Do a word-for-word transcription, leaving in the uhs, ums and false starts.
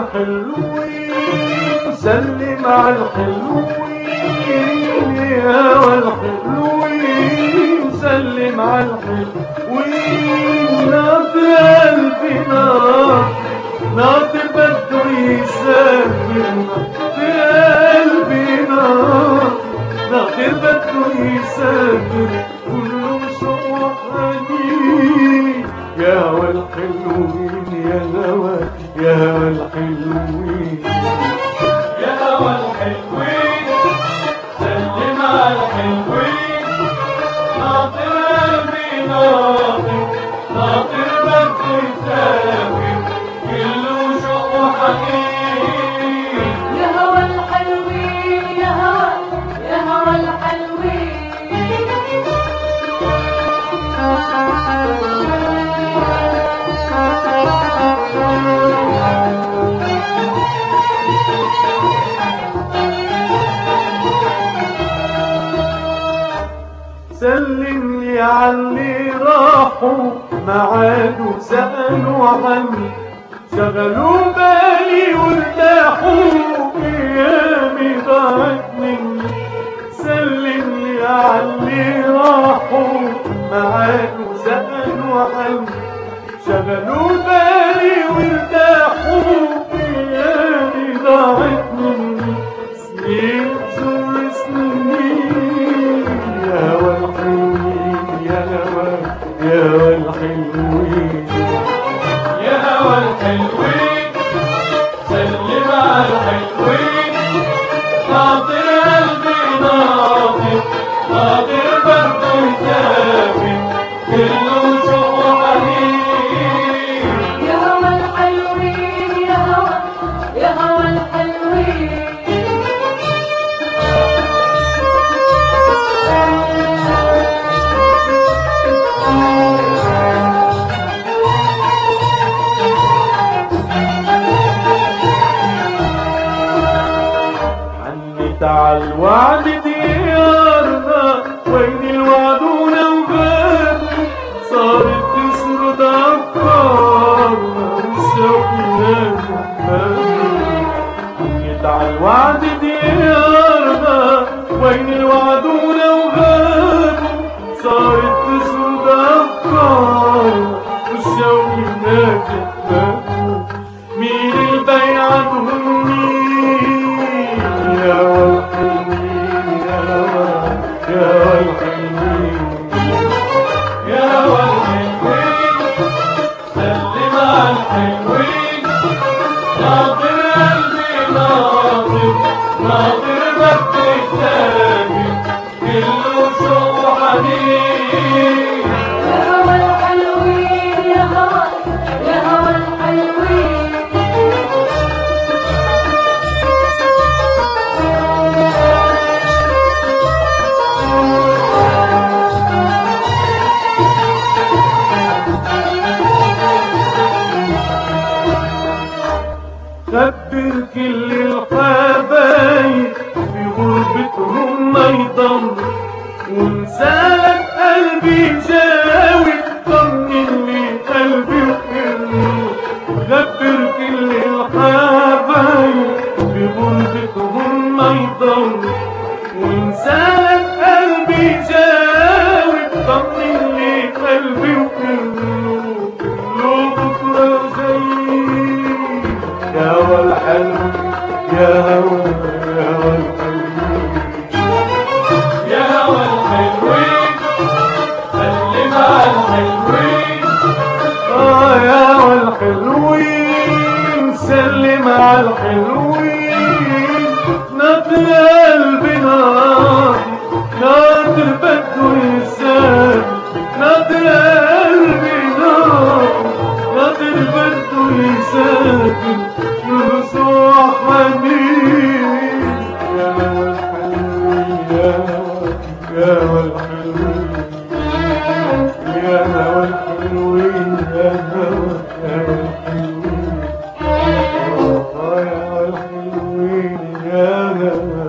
الحلوين سلم على الحلوين يا والحلوين سلم على الحلوين ناطر قلبي ناطر ناطر بده يسافر ناطر قلبي ناطر ناطر بده يسافر كله شوق وحنين يا والحلوين يا هوا يا هوا الحلوين يا هوا الحلوين سلم على الحلوين ناطر قلبي ناطر ناطر بده يسافر كله شوق وحنين يا هوا الحلوين يا هوا يا هوا الحلوين سلم لي عاللي راحوا معاد وسألوا عني شغلوا بالي وارتاحوا ايامي ضاعت مني سلم لي عاللي راحوا معاد وسألوا عني شغلوا بالي وارتاحوا ايامي ضاعت مني سنين تزور سنين يا هوا الحلوين يا هوا يا هوا الحلوين يا هوا الحلوين سلم على الحلوين ناطر قلبي ناطر ناطر بده يسافر كله شوق وحنين يا هوا الحلوين يا هوا يا هوا الحلوين تعال وعد ديارنا وين الوعدونا وغاب صارت تسرد أفكارنا والشوق نازل تعال وعد ديارنا وين الوعدونا وغاب صارت تسرد أفكارنا والشوق نازل مين البيعة مين يا والحلوين يا يا والحلوين يا هوا الحلوين سلم على الحلوين ناطر قلبي ناطر ناطر بده يسافر كله شوق وحنين يا هوا الحلوين يا هوا يا هوا الحلوين خبر كل الحبايب في غربتهم ما يضل ونسالك قلبي جاوي طمن لي قلبي وقرني خبر كل الحبايب في غربتهم ما يضل ونسالك قلبي جاوي طمن لي قلبي وقرني كله بكره جاي يا هوا الحلو يا هوا يا هوا الحلوين يا هوا الحلوين سلم على الحلوين اه يا هوا الحلوين سلم على الحلوين ناطر قلبي ناطر ناطر بده يسافر ناطر قلبي ناطر ناطر بده يسافر يرجع حنين يا هوا الحلوين يا هوا يا هوا الحلوين يا هوا الحلوين يا هوا يا هوا الحلوين يا هوا الحلوين يا هوا